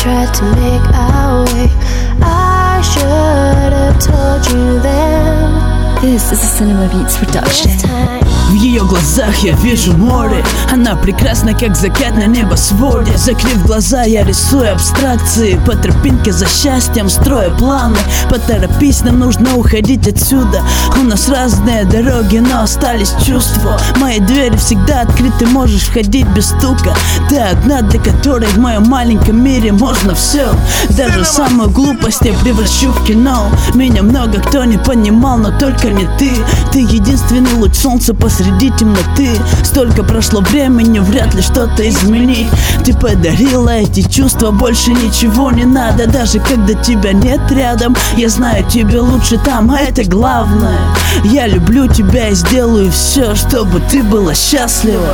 tried to make our way. I should have told you then. This is a Cinema Beats production. В ее глазах я вижу море. Она прекрасна, как закат на небосводе. Закрыв глаза, я рисую абстракции. По тропинке за счастьем строю планы. Поторопись, нам нужно уходить отсюда. У нас разные дороги, но остались чувства. Мои двери всегда открыты, можешь входить без стука. Ты одна, для которой в моем маленьком мире можно все. Даже самую глупость я превращу в кино. Меня много кто не понимал, но только не ты. Ты единственный луч солнца посреди темноты. Столько прошло времени, вряд ли что-то изменить. Ты подарила эти чувства, больше ничего не надо. Даже когда тебя нет рядом, я знаю, тебе лучше там, а это главное. Я люблю тебя и сделаю все, чтобы ты была счастлива.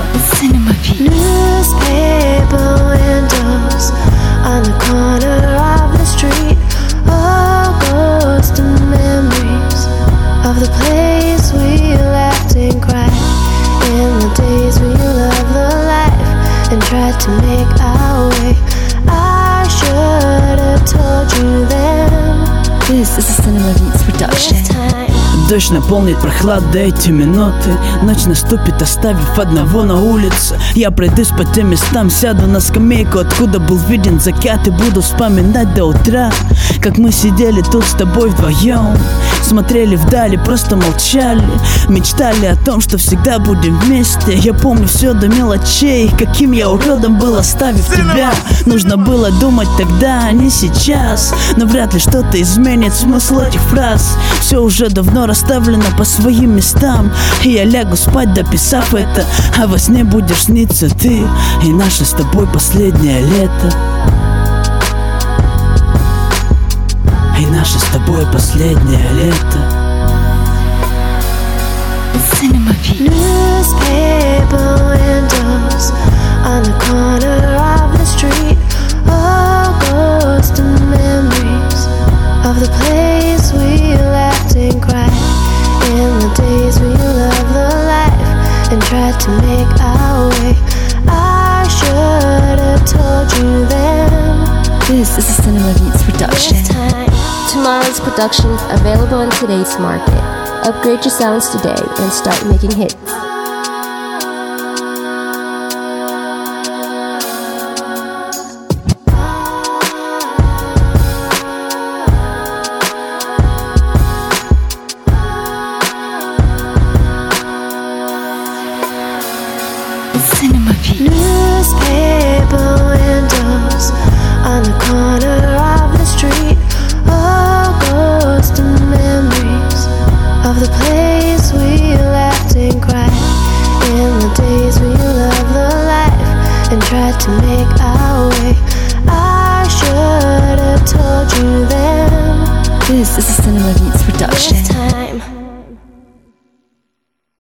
Newspaper windows on the corner of the street, all ghosts and memories of the place we laughed and cried, in the days we loved the life and tried to make our way. I should have told you then. This is a Cinema Beats production. Дождь наполнит прохладой эти минуты. Ночь наступит, оставив одного на улице. Я пройдусь по тем местам, сяду на скамейку, откуда был виден закат, и буду вспоминать до утра, как мы сидели тут с тобой вдвоем. Смотрели вдали, просто молчали. Мечтали о том, что всегда будем вместе. Я помню все до мелочей, каким я уродом был, оставив тебя. Нужно было думать тогда, а не сейчас. Но вряд ли что-то изменит смысл этих фраз. Все уже давно расставлено по своим местам, и я лягу спать, дописав это. А во сне будешь сниться ты и наше с тобой последнее лето. И наше с тобой последнее лето. Newspaper windows on the corner of the street, all ghosts and memories of the place we laughed and cried, in the days we loved the life and tried to make our way. I should have told you then. This is a Cinema Beats production. Tomorrow's productions available in today's market. Upgrade your sounds today and start making hits. Newspaper windows on the corner of the street, all ghosts and memories of the place we laughed and cried, in the days we loved the life and tried to make our way. I should have told you then. This is a Cinema Beats production. Time.